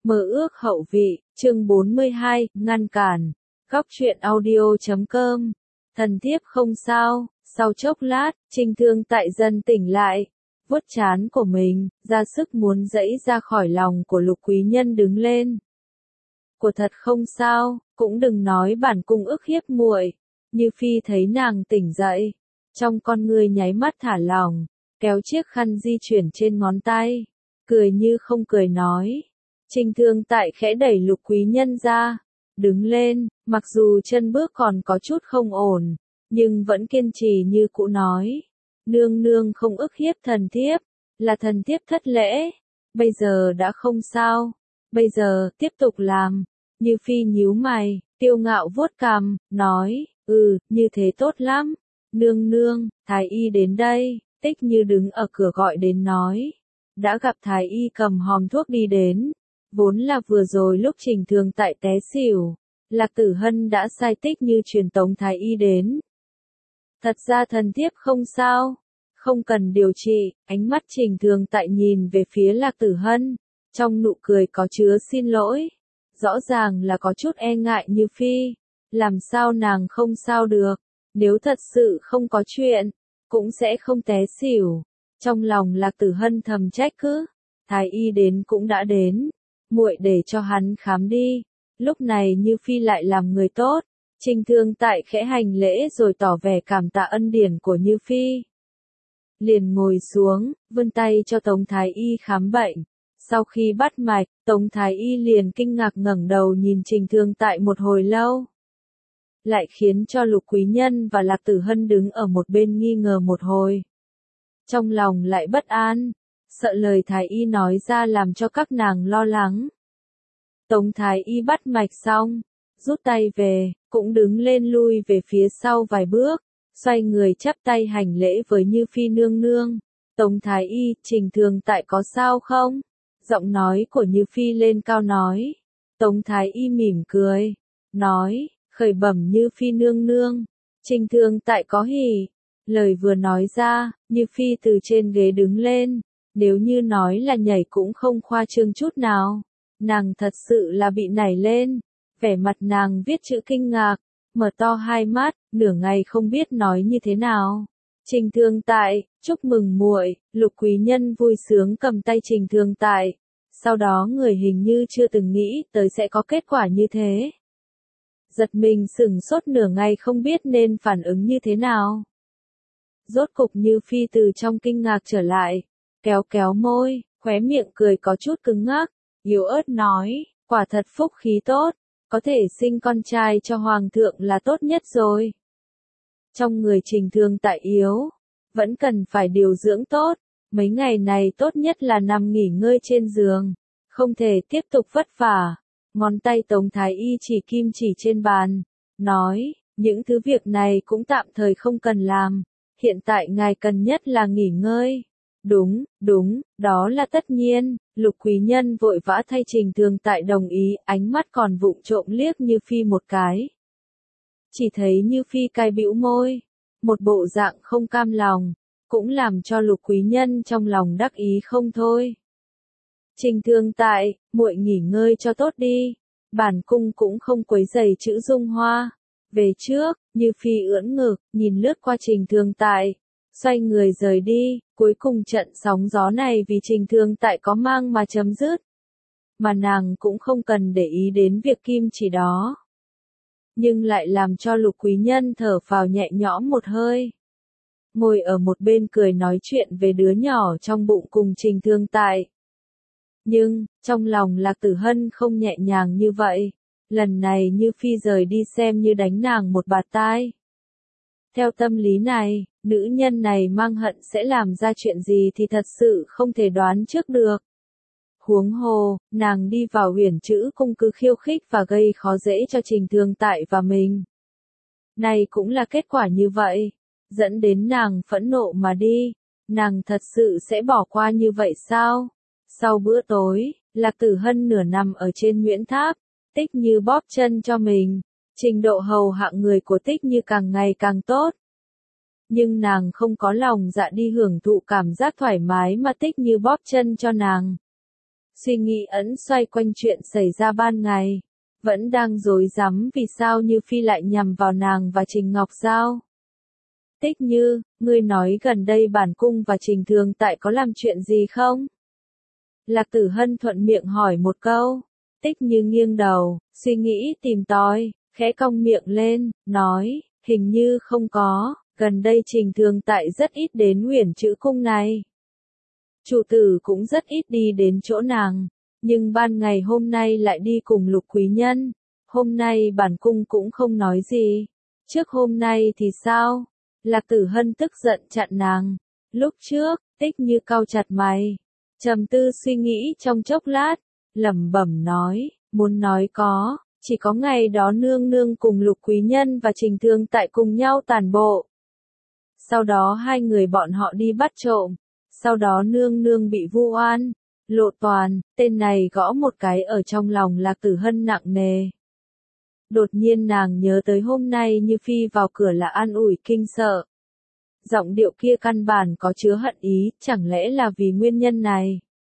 Mơ ước hậu vị, chương 42, ngăn cản. Góc truyện audio.com. Thần thiếp không sao. Sau chốc lát, Trình Thương Tại dần tỉnh lại, vuốt trán của mình, ra sức muốn giãy ra khỏi lòng của Lục Quý Nhân đứng lên. Của thật không sao, cũng đừng nói bản cung ức hiếp muội. Như Phi thấy nàng tỉnh dậy, trong con ngươi nháy mắt thả lỏng, kéo chiếc khăn di chuyển trên ngón tay, cười như không cười nói. Trình Thương Tại khẽ đẩy Lục Quý Nhân ra, đứng lên, mặc dù chân bước còn có chút không ổn, nhưng vẫn kiên trì như cũ nói. Nương nương không ức hiếp thần thiếp, là thần thiếp thất lễ, bây giờ đã không sao, bây giờ tiếp tục làm. Như Phi nhíu mày, kiêu ngạo vuốt cằm, nói, như thế tốt lắm. Nương nương, Thái y đến đây. Tích Như đứng ở cửa gọi đến nói. Đã gặp Thái y cầm hòm thuốc đi đến. Vốn là vừa rồi lúc Trình Thương Tại té xỉu, Lạc Tử Hân đã sai Tích Như truyền tống Thái y đến. Thật ra thần thiếp không sao, không cần điều trị. Ánh mắt Trình Thương Tại nhìn về phía Lạc Tử Hân, trong nụ cười có chứa xin lỗi. Rõ ràng là có chút e ngại Như Phi, làm sao nàng không sao được, nếu thật sự không có chuyện, cũng sẽ không té xỉu. Trong lòng Lạc Tử Hân thầm trách cứ, Thái y đến cũng đã đến, muội để cho hắn khám đi. Lúc này Như Phi lại làm người tốt, Trình Thương Tại khẽ hành lễ rồi tỏ vẻ cảm tạ ân điển của Như Phi. Liền ngồi xuống, vươn tay cho Tống Thái y khám bệnh. Sau khi bắt mạch, Tống Thái y liền kinh ngạc ngẩng đầu nhìn Trình Thương Tại một hồi lâu. Lại khiến cho Lục Quý Nhân và Lạc Tử Hân đứng ở một bên nghi ngờ một hồi. Trong lòng lại bất an, sợ lời Thái y nói ra làm cho các nàng lo lắng. Tống Thái y bắt mạch xong, rút tay về, cũng đứng lên lui về phía sau vài bước, xoay người chắp tay hành lễ với Như Phi nương nương. Tống Thái y, Trình Thương Tại có sao không? Giọng nói của Như Phi lên cao nói. Tống Thái y mỉm cười, nói, khởi bẩm Như Phi nương nương, Trình Thương Tại có hỉ. Lời vừa nói ra, Như Phi từ trên ghế đứng lên, nếu như nói là nhảy cũng không khoa trương chút nào. Nàng thật sự là bị nảy lên, vẻ mặt nàng viết chữ kinh ngạc, mở to hai mắt, nửa ngày không biết nói như thế nào. Trình Thương Tại, chúc mừng muội. Lục Quý Nhân vui sướng cầm tay Trình Thương Tại, sau đó người hình như chưa từng nghĩ tới sẽ có kết quả như thế. Giật mình sửng sốt nửa ngày không biết nên phản ứng như thế nào. Rốt cục Như Phi từ trong kinh ngạc trở lại, kéo kéo môi, khóe miệng cười có chút cứng ngắc, yếu ớt nói, quả thật phúc khí tốt, có thể sinh con trai cho hoàng thượng là tốt nhất rồi. Trong người Trình Thương Tại yếu, vẫn cần phải điều dưỡng tốt, mấy ngày này tốt nhất là nằm nghỉ ngơi trên giường, không thể tiếp tục vất vả. Ngón tay Tống Thái y chỉ kim chỉ trên bàn, nói, những thứ việc này cũng tạm thời không cần làm, hiện tại ngài cần nhất là nghỉ ngơi. Đúng, đó là tất nhiên. Lục Quý Nhân vội vã thay Trình Thương Tại đồng ý, ánh mắt còn vụng trộm liếc Như Phi một cái. Chỉ thấy Như Phi cay bĩu môi, một bộ dạng không cam lòng, cũng làm cho Lục Quý Nhân trong lòng đắc ý không thôi. Trình Thương Tại, muội nghỉ ngơi cho tốt đi, bản cung cũng không quấy rầy chữ Dung Hoa. Về trước. Như Phi ưỡn ngực, nhìn lướt qua Trình Thương Tại, xoay người rời đi. Cuối cùng trận sóng gió này vì Trình Thương Tại có mang mà chấm dứt, mà nàng cũng không cần để ý đến việc kim chỉ đó, nhưng lại làm cho Lục Quý Nhân thở phào nhẹ nhõm một hơi. Ngồi ở một bên cười nói chuyện về đứa nhỏ trong bụng cùng Trình Thương Tại. Nhưng, trong lòng Lạc Tử Hân không nhẹ nhàng như vậy. Lần này Như Phi rời đi xem như đánh nàng một bạt tai. Theo tâm lý này, nữ nhân này mang hận sẽ làm ra chuyện gì thì thật sự không thể đoán trước được. Huống hồ, nàng đi vào Huyền Trữ Cung cứ khiêu khích và gây khó dễ cho Trình Thương Tại và mình. Này cũng là kết quả như vậy, dẫn đến nàng phẫn nộ mà đi. Nàng thật sự sẽ bỏ qua như vậy sao? Sau bữa tối, Lạc Tử Hân nửa nằm ở trên Nguyễn Tháp, Tích Như bóp chân cho mình. Trình độ hầu hạ người của Tích Như càng ngày càng tốt. Nhưng nàng không có lòng dạ đi hưởng thụ cảm giác thoải mái mà Tích Như bóp chân cho nàng. suy nghĩ ẩn xoay quanh chuyện xảy ra ban ngày. Vẫn đang rối rắm vì sao Như Phi lại nhằm vào nàng và Trình Ngọc Giao. Tích Như, ngươi nói gần đây bản cung và Trình Thường Tại có làm chuyện gì không? Lạc Tử Hân thuận miệng hỏi một câu. Tích Như nghiêng đầu, suy nghĩ tìm tòi, khẽ cong miệng lên, nói, hình như không có, gần đây Trình Thường Tại rất ít đến Huyền Trữ Cung này. Chủ tử cũng rất ít đi đến chỗ nàng, nhưng ban ngày hôm nay lại đi cùng Lục quý nhân. Hôm nay bản cung cũng không nói gì. Trước hôm nay thì sao? Lạc Tử Hân tức giận chặn nàng. Lúc trước, Tích Như cau chặt mày, trầm tư suy nghĩ trong chốc lát, lẩm bẩm nói, muốn nói có, chỉ có ngày đó nương nương cùng Lục quý nhân và Trình Thường Tại cùng nhau tản bộ. Sau đó hai người bọn họ đi bắt trộm, sau đó nương nương bị vu oan. Lộ Toàn, tên này gõ một cái ở trong lòng Lạc Tử Hân nặng nề. Đột nhiên nàng nhớ tới hôm nay Như Phi vào cửa là an ủi kinh sợ. Giọng điệu kia căn bản có chứa hận ý, chẳng lẽ là vì nguyên nhân này?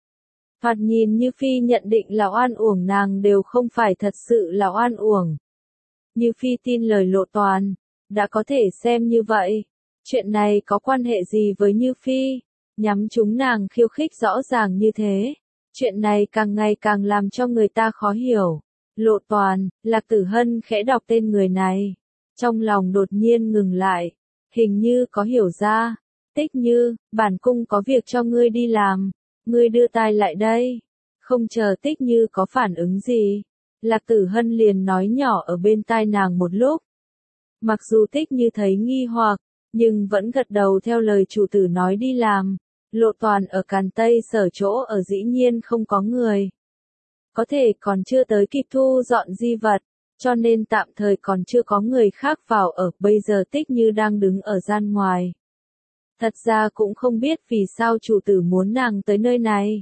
Thoạt nhìn Như Phi nhận định là oan uổng nàng đều không phải thật sự là oan uổng. Như Phi tin lời Lộ Toàn, đã có thể xem như vậy. Chuyện này có quan hệ gì với Như Phi? Nhắm chúng nàng khiêu khích rõ ràng như thế. Chuyện này càng ngày càng làm cho người ta khó hiểu. Lộ Toàn, Lạc Tử Hân khẽ đọc tên người này. Trong lòng đột nhiên ngừng lại. Hình như có hiểu ra. Tích Như, bản cung có việc cho ngươi đi làm. Ngươi đưa tai lại đây. Không chờ Tích Như có phản ứng gì. Lạc Tử Hân liền nói nhỏ ở bên tai nàng một lúc. Mặc dù Tích Như thấy nghi hoặc, nhưng vẫn gật đầu theo lời chủ tử nói đi làm. Lộ Toàn ở Càn Tây Sở chỗ ở dĩ nhiên không có người. Có thể còn chưa tới kịp thu dọn di vật, cho nên tạm thời còn chưa có người khác vào ở, bây giờ Tích Như đang đứng ở gian ngoài. Thật ra cũng không biết vì sao chủ tử muốn nàng tới nơi này.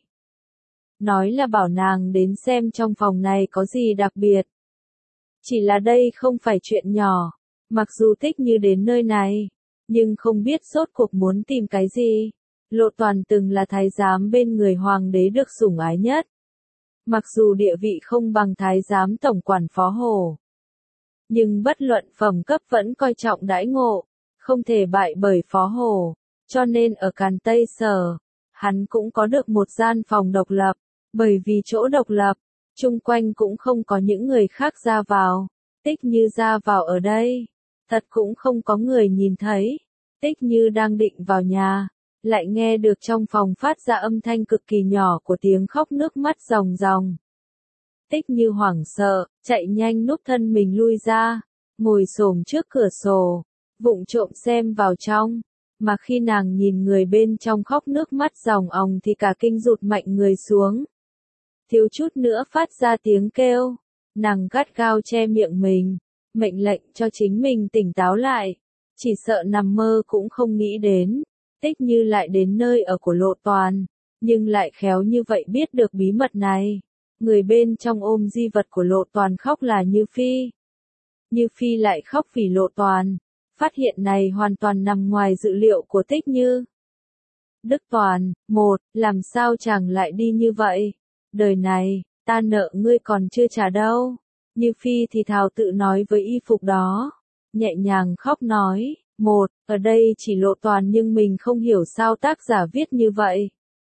Nói là bảo nàng đến xem trong phòng này có gì đặc biệt. Chỉ là đây không phải chuyện nhỏ, mặc dù Tích Như đến nơi này, nhưng không biết rốt cuộc muốn tìm cái gì. Lộ Toàn từng là thái giám bên người hoàng đế được sủng ái nhất. Mặc dù địa vị không bằng thái giám tổng quản phó hồ, nhưng bất luận phẩm cấp vẫn coi trọng đãi ngộ, không thể bại bởi phó hồ, cho nên ở Càn Tây Sở, hắn cũng có được một gian phòng độc lập, bởi vì chỗ độc lập, chung quanh cũng không có những người khác ra vào. Tích Như ra vào ở đây, thật cũng không có người nhìn thấy. Tích Như đang định vào nhà, lại nghe được trong phòng phát ra âm thanh cực kỳ nhỏ của tiếng khóc nước mắt ròng ròng. Tích Như hoảng sợ, chạy nhanh núp thân mình lui ra, ngồi xổm trước cửa sổ, vụng trộm xem vào trong, mà khi nàng nhìn người bên trong khóc nước mắt ròng òng thì cả kinh rụt mạnh người xuống. Thiếu chút nữa phát ra tiếng kêu, nàng gắt gao che miệng mình, mệnh lệnh cho chính mình tỉnh táo lại, chỉ sợ nằm mơ cũng không nghĩ đến. Tích Như lại đến nơi ở của Lộ Toàn, nhưng lại khéo như vậy biết được bí mật này. Người bên trong ôm di vật của Lộ Toàn khóc là Như Phi. Như Phi lại khóc vì Lộ Toàn. Phát hiện này hoàn toàn nằm ngoài dự liệu của Tích Như. Đức Toàn, làm sao chàng lại đi như vậy? Đời này, ta nợ ngươi còn chưa trả đâu. Như Phi thì thào tự nói với y phục đó. Nhẹ nhàng khóc nói. Ở đây chỉ Lộ Toàn nhưng mình không hiểu sao tác giả viết như vậy.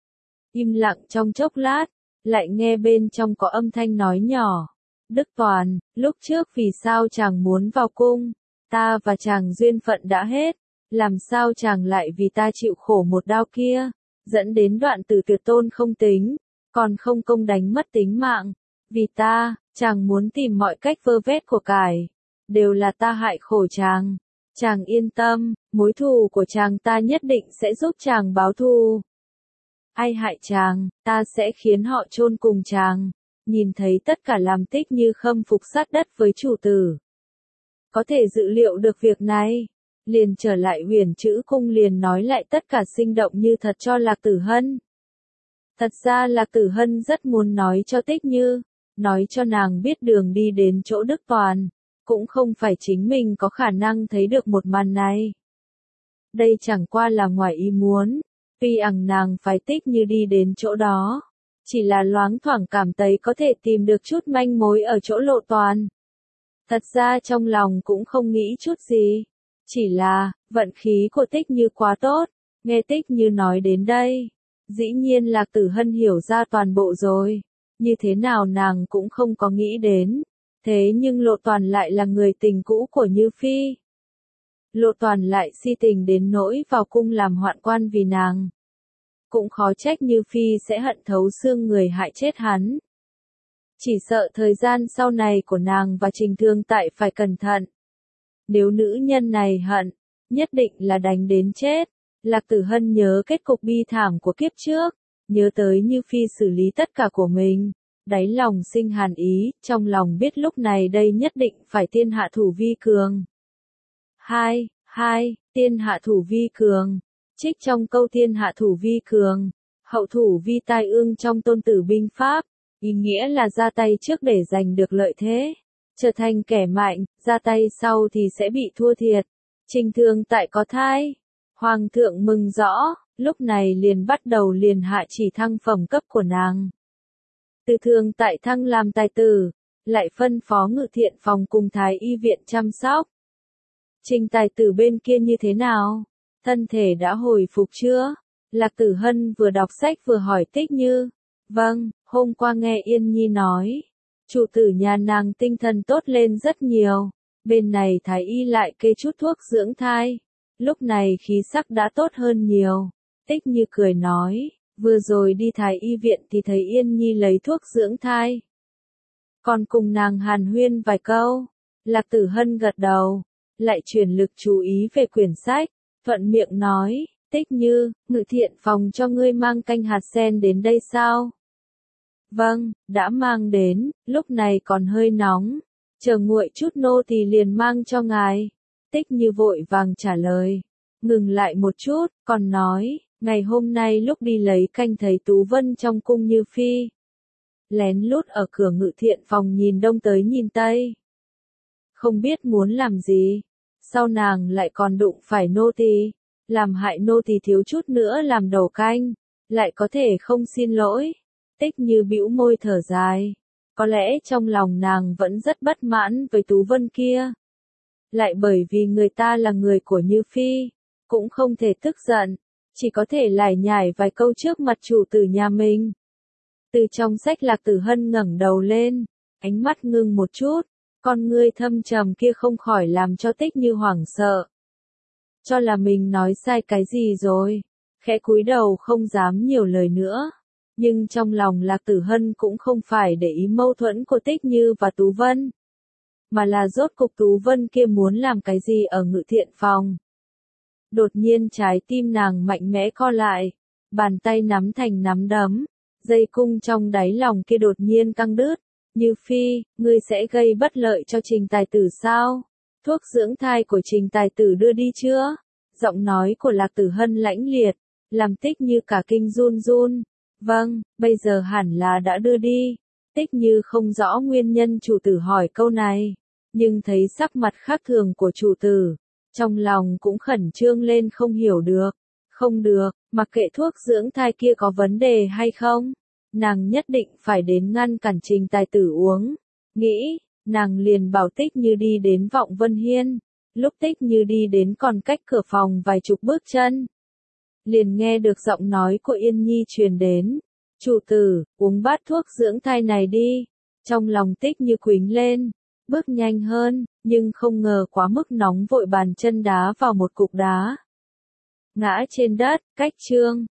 Im lặng trong chốc lát, lại nghe bên trong có âm thanh nói nhỏ. Đức Toàn, lúc trước vì sao chàng muốn vào cung? Ta và chàng duyên phận đã hết, làm sao chàng lại vì ta chịu khổ một đau kia, dẫn đến đoạn tử tuyệt tôn không tính, còn không công đánh mất tính mạng. Vì ta, chàng muốn tìm mọi cách vơ vét của cải, đều là ta hại khổ chàng. Chàng yên tâm, mối thù của chàng ta nhất định sẽ giúp chàng báo thù. Ai hại chàng, ta sẽ khiến họ chôn cùng chàng. Nhìn thấy tất cả làm Tích Như khâm phục sát đất với chủ tử. Có thể dự liệu được việc này, liền trở lại Huyền Trữ Cung liền nói lại tất cả sinh động như thật cho Lạc Tử Hân. Thật ra Lạc Tử Hân rất muốn nói cho Tích Như, nói cho nàng biết đường đi đến chỗ Đức Toàn. Cũng không phải chính mình có khả năng thấy được một màn này. Đây chẳng qua là ngoài ý muốn, tuy nàng phải Tích Như đi đến chỗ đó. chỉ là loáng thoảng cảm thấy có thể tìm được chút manh mối ở chỗ Lộ Toàn. Thật ra trong lòng cũng không nghĩ chút gì, chỉ là, vận khí của Tích Như quá tốt, nghe Tích Như nói đến đây. Dĩ nhiên Lạc Tử Hân hiểu ra toàn bộ rồi, như thế nào nàng cũng không có nghĩ đến. Thế nhưng Lộ Toàn lại là người tình cũ của Như Phi. Lộ Toàn lại si tình đến nỗi vào cung làm hoạn quan vì nàng. Cũng khó trách Như Phi sẽ hận thấu xương người hại chết hắn. Chỉ sợ thời gian sau này của nàng và Trình Thương Tại phải cẩn thận. Nếu nữ nhân này hận, nhất định là đánh đến chết. Lạc Tử Hân nhớ kết cục bi thảm của kiếp trước, nhớ tới Như Phi xử lý tất cả của mình, đáy lòng sinh hàn ý, trong lòng biết lúc này đây nhất định phải tiên hạ thủ vi cường. Tiên hạ thủ vi cường. Trích trong câu tiên hạ thủ vi cường, hậu thủ vi tai ương trong Tôn Tử binh pháp, ý nghĩa là ra tay trước để giành được lợi thế, trở thành kẻ mạnh, ra tay sau thì sẽ bị thua thiệt. Trình Thương Tại có thai, Hoàng thượng mừng rõ, lúc này liền bắt đầu liền hạ chỉ thăng phẩm cấp của nàng. Từ Thương Tại thăng làm tài tử, lại phân phó Ngự Thiện phòng cùng Thái y viện chăm sóc. Trình tài tử bên kia như thế nào? Thân thể đã hồi phục chưa? Lạc Tử Hân vừa đọc sách vừa hỏi Tích Như. Vâng, hôm qua nghe Yên Nhi nói, chủ tử nhà nàng tinh thần tốt lên rất nhiều, bên này Thái y lại kê chút thuốc dưỡng thai. Lúc này khí sắc đã tốt hơn nhiều. Tích Như cười nói, vừa rồi đi Thái y viện thì thấy Yên Nhi lấy thuốc dưỡng thai. Còn cùng nàng hàn huyên vài câu. Lạc Tử Hân gật đầu, lại chuyển lực chú ý về quyển sách, thuận miệng nói, Tích Như, Ngự Thiện phòng cho ngươi mang canh hạt sen đến đây sao? Vâng, đã mang đến, lúc này còn hơi nóng, chờ nguội chút nô tỳ liền mang cho ngài. Tích Như vội vàng trả lời, ngừng lại một chút, còn nói, ngày hôm nay lúc đi lấy canh thấy Tú Vân trong cung Như Phi. Lén lút ở cửa Ngự Thiện phòng nhìn đông tới nhìn tây. Không biết muốn làm gì, sau nàng lại còn đụng phải nô tỳ, làm hại nô tỳ thiếu chút nữa làm đầu canh, lại có thể không xin lỗi. Tích Như bĩu môi thở dài, có lẽ trong lòng nàng vẫn rất bất mãn với Tú Vân kia. Lại bởi vì người ta là người của Như Phi, cũng không thể tức giận, chỉ có thể lải nhải vài câu trước mặt chủ tử nhà mình. Từ trong sách Lạc Tử Hân ngẩng đầu lên, ánh mắt ngưng một chút, con ngươi thâm trầm kia không khỏi làm cho Tích Như hoảng sợ. Cho là mình nói sai cái gì rồi, khẽ cúi đầu không dám nhiều lời nữa. Nhưng trong lòng Lạc Tử Hân cũng không phải để ý mâu thuẫn của Tích Như và Tú Vân, mà là rốt cục Tú Vân kia muốn làm cái gì ở Ngự Thiện phòng. Đột nhiên trái tim nàng mạnh mẽ co lại, bàn tay nắm thành nắm đấm, dây cung trong đáy lòng kia đột nhiên căng đứt. Như Phi, ngươi sẽ gây bất lợi cho Trình tài tử sao? Thuốc dưỡng thai của Trình tài tử đưa đi chưa? Giọng nói của Lạc Tử Hân lãnh liệt, làm Tích Như cả kinh run run. Vâng, bây giờ hẳn là đã đưa đi. Tích Như không rõ nguyên nhân chủ tử hỏi câu này, nhưng thấy sắc mặt khác thường của chủ tử, trong lòng cũng khẩn trương lên không hiểu được. Không được, mặc kệ thuốc dưỡng thai kia có vấn đề hay không, nàng nhất định phải đến ngăn cản Trình tài tử uống. Nghĩ, nàng liền bảo Tích Như đi đến Vọng Vân Hiên. Lúc Tích Như đi đến còn cách cửa phòng vài chục bước chân, liền nghe được giọng nói của Yên Nhi truyền đến. Chủ tử, uống bát thuốc dưỡng thai này đi. Trong lòng Tích Như quính lên, bước nhanh hơn, nhưng không ngờ quá mức nóng vội bàn chân đá vào một cục đá. Ngã trên đất, cách chương.